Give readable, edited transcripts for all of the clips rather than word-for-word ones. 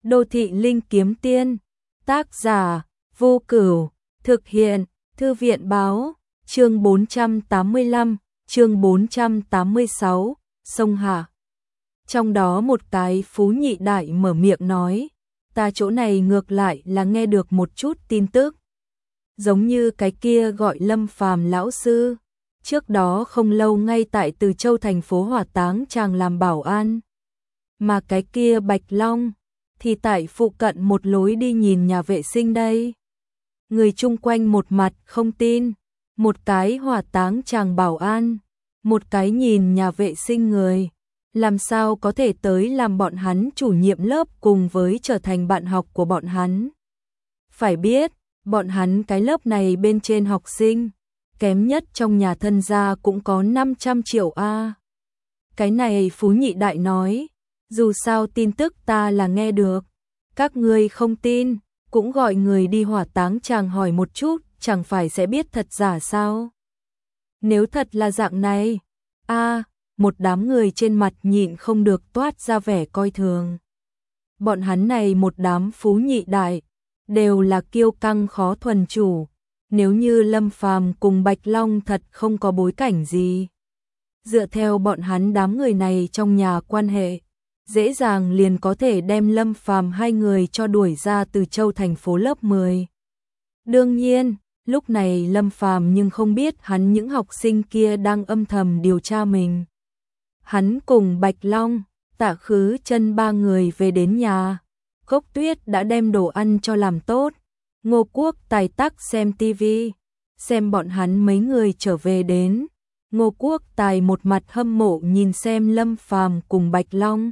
Đô thị linh kiếm tiên, tác giả, Vô Cửu, thực hiện, Thư viện báo, chương 485, chương 486, sông Hạ. Trong đó một cái phú nhị đại mở miệng nói, ta chỗ này ngược lại là nghe được một chút tin tức. Giống như cái kia gọi Lâm Phàm lão sư, trước đó không lâu ngay tại Từ Châu thành phố hỏa táng chàng làm bảo an. Mà cái kia Bạch Long thì tại phụ cận một lối đi nhìn nhà vệ sinh đây. Người chung quanh một mặt không tin, một cái hỏa táng chàng bảo an, một cái nhìn nhà vệ sinh người, làm sao có thể tới làm bọn hắn chủ nhiệm lớp cùng với trở thành bạn học của bọn hắn. Phải biết, bọn hắn cái lớp này bên trên học sinh, kém nhất trong nhà thân gia cũng có 500 triệu a. Cái này phú nhị đại nói, dù sao tin tức ta là nghe được, các ngươi không tin, cũng gọi người đi hỏa táng chàng hỏi một chút, chẳng phải sẽ biết thật giả sao? Nếu thật là dạng này, một đám người trên mặt nhịn không được toát ra vẻ coi thường. Bọn hắn này một đám phú nhị đại, đều là kiêu căng khó thuần chủ, nếu như Lâm Phàm cùng Bạch Long thật không có bối cảnh gì. Dựa theo bọn hắn đám người này trong nhà quan hệ, dễ dàng liền có thể đem Lâm Phàm hai người cho đuổi ra Từ Châu thành phố lớp 10. Đương nhiên, lúc này Lâm Phàm nhưng không biết hắn những học sinh kia đang âm thầm điều tra mình. Hắn cùng Bạch Long, Tạ Khứ Chân ba người về đến nhà, Cốc Tuyết đã đem đồ ăn cho làm tốt. Ngô Quốc Tài tắc xem tivi, xem bọn hắn mấy người trở về đến. Ngô Quốc Tài một mặt hâm mộ nhìn xem Lâm Phàm cùng Bạch Long.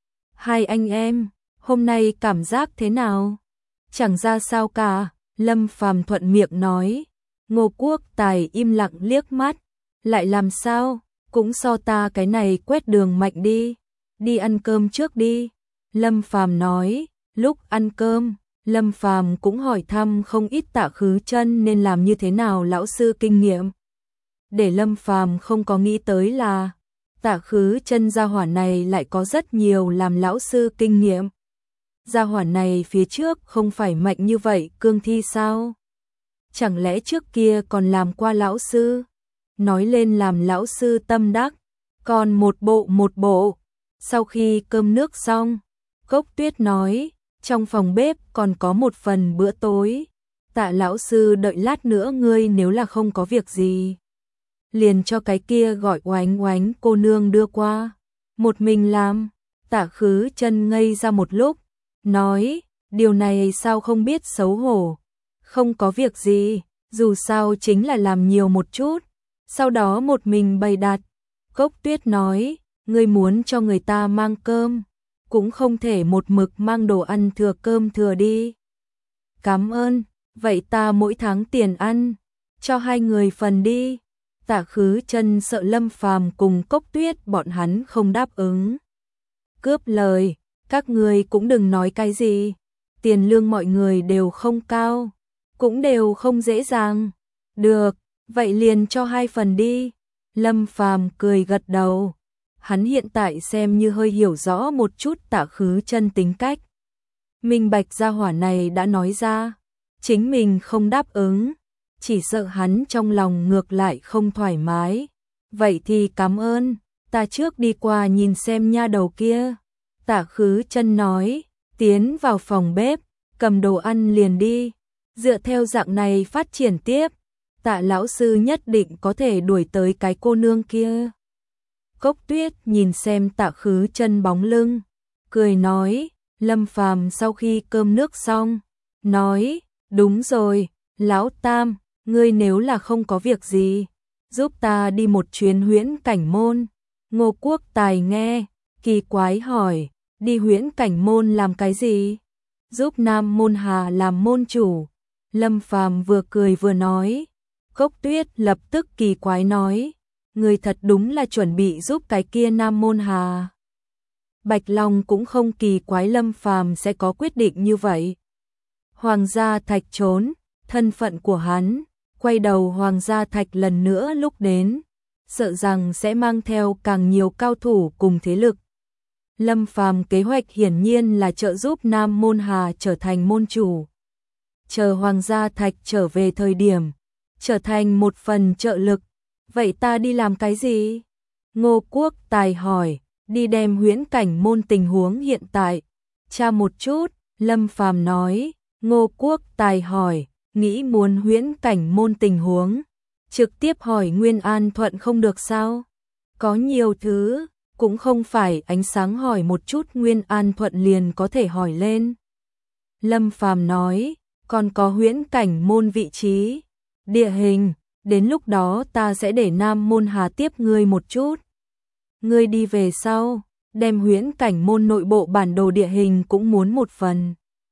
Hai anh em, hôm nay cảm giác thế nào? Chẳng ra sao cả, Lâm Phàm thuận miệng nói. Ngô Quốc Tài im lặng liếc mắt, lại làm sao, cũng so ta cái này quét đường mạnh đi, đi ăn cơm trước đi. Lâm Phàm nói, lúc ăn cơm, Lâm Phàm cũng hỏi thăm không ít Tạ Khứ Chân nên làm như thế nào lão sư kinh nghiệm. Để Lâm Phàm không có nghĩ tới là Tạ Khứ Chân gia hỏa này lại có rất nhiều làm lão sư kinh nghiệm. Gia hỏa này phía trước không phải mạnh như vậy cương thi sao? Chẳng lẽ trước kia còn làm qua lão sư? Nói lên làm lão sư tâm đắc, còn một bộ. Sau khi cơm nước xong, Cốc Tuyết nói, trong phòng bếp còn có một phần bữa tối. Tạ lão sư đợi lát nữa ngươi nếu là không có việc gì, liền cho cái kia gọi Oánh Oánh cô nương đưa qua. Một mình làm. Tạ Khứ Chân ngây ra một lúc, nói, điều này sao không biết xấu hổ. Không có việc gì, dù sao chính là làm nhiều một chút, sau đó một mình bày đặt. Cốc Tuyết nói, ngươi muốn cho người ta mang cơm, cũng không thể một mực mang đồ ăn thừa cơm thừa đi. Cảm ơn, vậy ta mỗi tháng tiền ăn, cho hai người phần đi. Tạ Khứ Chân sợ Lâm Phàm cùng Cốc Tuyết bọn hắn không đáp ứng. Cướp lời, các người cũng đừng nói cái gì, tiền lương mọi người đều không cao, cũng đều không dễ dàng. Được, vậy liền cho hai phần đi. Lâm Phàm cười gật đầu. Hắn hiện tại xem như hơi hiểu rõ một chút Tạ Khứ Chân tính cách. Minh bạch gia hỏa này đã nói ra, chính mình không đáp ứng, chỉ sợ hắn trong lòng ngược lại không thoải mái. Vậy thì cảm ơn, ta trước đi qua nhìn xem nha đầu kia. Tạ Khứ Chân nói, tiến vào phòng bếp, cầm đồ ăn liền đi. Dựa theo dạng này phát triển tiếp, Tạ lão sư nhất định có thể đuổi tới cái cô nương kia. Cốc Tuyết nhìn xem Tạ Khứ Chân bóng lưng, cười nói. Lâm Phàm sau khi cơm nước xong, nói, đúng rồi, lão Tam, ngươi nếu là không có việc gì, giúp ta đi một chuyến Huyễn Cảnh Môn. Ngô Quốc Tài nghe, kỳ quái hỏi, đi Huyễn Cảnh Môn làm cái gì? Giúp Nam Môn Hà làm môn chủ. Lâm Phàm vừa cười vừa nói. Cốc Tuyết lập tức kỳ quái nói, người thật đúng là chuẩn bị giúp cái kia Nam Môn Hà. Bạch Long cũng không kỳ quái Lâm Phàm sẽ có quyết định như vậy. Hoàng gia Thạch trốn, thân phận của hắn, quay đầu Hoàng gia Thạch lần nữa lúc đến, sợ rằng sẽ mang theo càng nhiều cao thủ cùng thế lực. Lâm Phàm kế hoạch hiển nhiên là trợ giúp Nam Môn Hà trở thành môn chủ. Chờ Hoàng gia Thạch trở về thời điểm, trở thành một phần trợ lực. Vậy ta đi làm cái gì? Ngô Quốc Tài hỏi, đi đem huyễn cảnh môn tình huống hiện tại. Tra một chút, Lâm Phàm nói. Ngô Quốc Tài hỏi, nghĩ muốn huyễn cảnh môn tình huống. Trực tiếp hỏi Nguyên An Thuận không được sao? Có nhiều thứ, cũng không phải ánh sáng hỏi một chút Nguyên An Thuận liền có thể hỏi lên. Lâm Phàm nói, còn có huyễn cảnh môn vị trí, địa hình, đến lúc đó ta sẽ để Nam Môn Hà tiếp ngươi một chút. Ngươi đi về sau, đem huyễn cảnh môn nội bộ bản đồ địa hình cũng muốn một phần.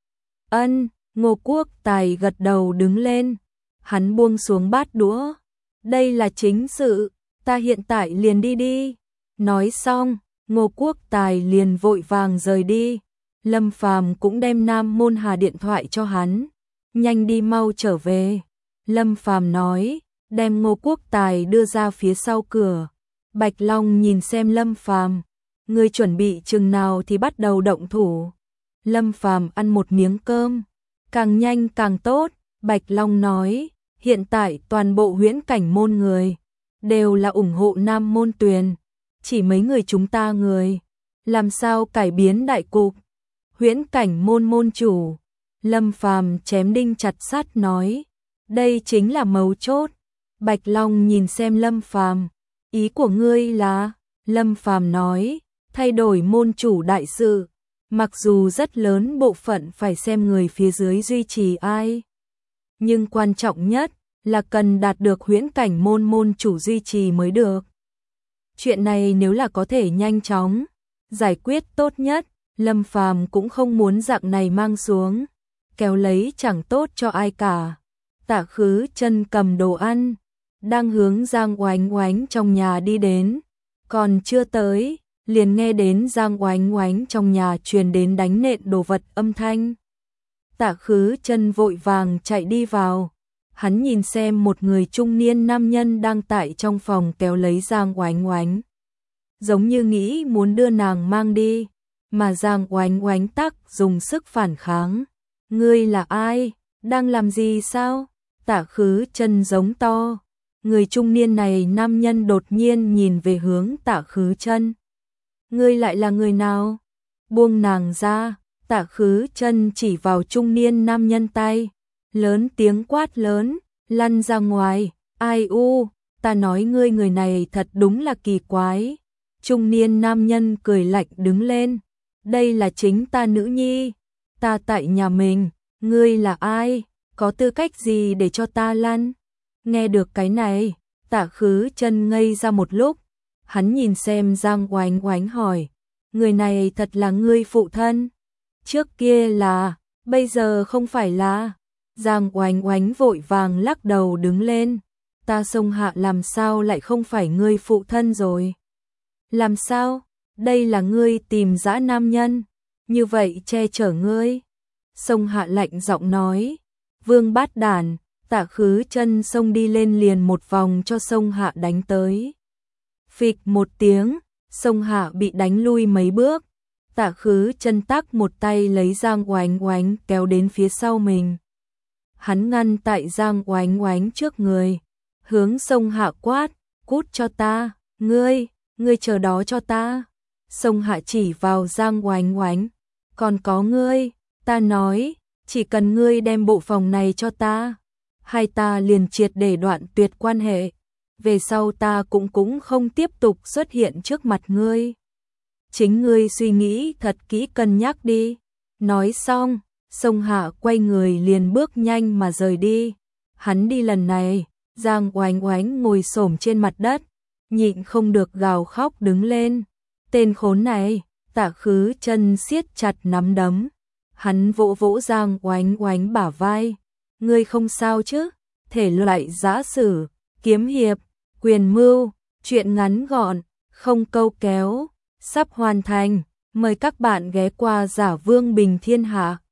Ân, Ngô Quốc Tài gật đầu đứng lên, hắn buông xuống bát đũa. Đây là chính sự, ta hiện tại liền đi. Nói xong, Ngô Quốc Tài liền vội vàng rời đi. Lâm Phàm cũng đem Nam Môn Hà điện thoại cho hắn. Nhanh đi mau trở về. Lâm Phàm nói, đem Ngô Quốc Tài đưa ra phía sau cửa. Bạch Long nhìn xem Lâm Phàm, ngươi chuẩn bị chừng nào thì bắt đầu động thủ. Lâm Phàm ăn một miếng cơm, càng nhanh càng tốt. Bạch Long nói, hiện tại toàn bộ huyễn cảnh môn người đều là ủng hộ Nam Môn Tuyền, chỉ mấy người chúng ta người, làm sao cải biến đại cục? Huyễn cảnh môn môn chủ. Lâm Phàm chém đinh chặt sắt nói, đây chính là mấu chốt. Bạch Long nhìn xem Lâm Phàm, ý của ngươi là? Lâm Phàm nói, thay đổi môn chủ đại sự, mặc dù rất lớn bộ phận phải xem người phía dưới duy trì ai, nhưng quan trọng nhất là cần đạt được huyễn cảnh môn môn chủ duy trì mới được. Chuyện này nếu là có thể nhanh chóng giải quyết tốt nhất. Lâm Phàm cũng không muốn dạng này mang xuống, kéo lấy chẳng tốt cho ai cả. Tạ Khứ Chân cầm đồ ăn, đang hướng Giang Oánh Oánh trong nhà đi đến, còn chưa tới, liền nghe đến Giang Oánh Oánh trong nhà truyền đến đánh nện đồ vật âm thanh. Tạ Khứ Chân vội vàng chạy đi vào, hắn nhìn xem một người trung niên nam nhân đang tại trong phòng kéo lấy Giang Oánh Oánh, giống như nghĩ muốn đưa nàng mang đi. Mà Giang Oánh Oánh tắc dùng sức phản kháng. Ngươi là ai? Đang làm gì sao? Tạ Khứ Chân giống to. Người trung niên này nam nhân đột nhiên nhìn về hướng Tạ Khứ Chân. Ngươi lại là người nào? Buông nàng ra. Tạ Khứ Chân chỉ vào trung niên nam nhân tay, lớn tiếng quát lớn, lăn ra ngoài. Ai u, ta nói ngươi người này thật đúng là kỳ quái. Trung niên nam nhân cười lạnh đứng lên. Đây là chính ta nữ nhi, ta tại nhà mình, ngươi là ai, có tư cách gì để cho ta lăn? Nghe được cái này, Tạ Khứ Chân ngây ra một lúc, hắn nhìn xem Giang Oánh Oánh hỏi, người này thật là ngươi phụ thân? Trước kia là, bây giờ không phải là? Giang Oánh Oánh vội vàng lắc đầu đứng lên, ta Sông Hạ làm sao lại không phải ngươi phụ thân rồi? Làm sao? Đây là ngươi tìm dã nam nhân, như vậy che chở ngươi. Sông Hạ lạnh giọng nói, vương bát đản. Tạ Khứ Chân xông đi lên liền một vòng cho Sông Hạ đánh tới. Phịch một tiếng, Sông Hạ bị đánh lui mấy bước. Tạ Khứ Chân tắc một tay lấy Giang Oánh Oánh kéo đến phía sau mình. Hắn ngăn tại Giang Oánh Oánh trước người, hướng Sông Hạ quát, cút cho ta, ngươi chờ đó cho ta. Sông Hạ chỉ vào Giang Oánh Oánh, còn có ngươi, ta nói, chỉ cần ngươi đem bộ phòng này cho ta, hai ta liền triệt để đoạn tuyệt quan hệ, về sau ta cũng không tiếp tục xuất hiện trước mặt ngươi. Chính ngươi suy nghĩ thật kỹ cân nhắc đi. Nói xong, Sông Hạ quay người liền bước nhanh mà rời đi. Hắn đi lần này, Giang Oánh Oánh ngồi xổm trên mặt đất, nhịn không được gào khóc đứng lên. Tên khốn này. Tạ Khứ Chân siết chặt nắm đấm, hắn vỗ vỗ Giang Oánh Oánh bả vai, ngươi không sao chứ? Thể loại giã sử, kiếm hiệp, quyền mưu, truyện ngắn gọn, không câu kéo, sắp hoàn thành, mời các bạn ghé qua Giả Vương Bình Thiên Hạ.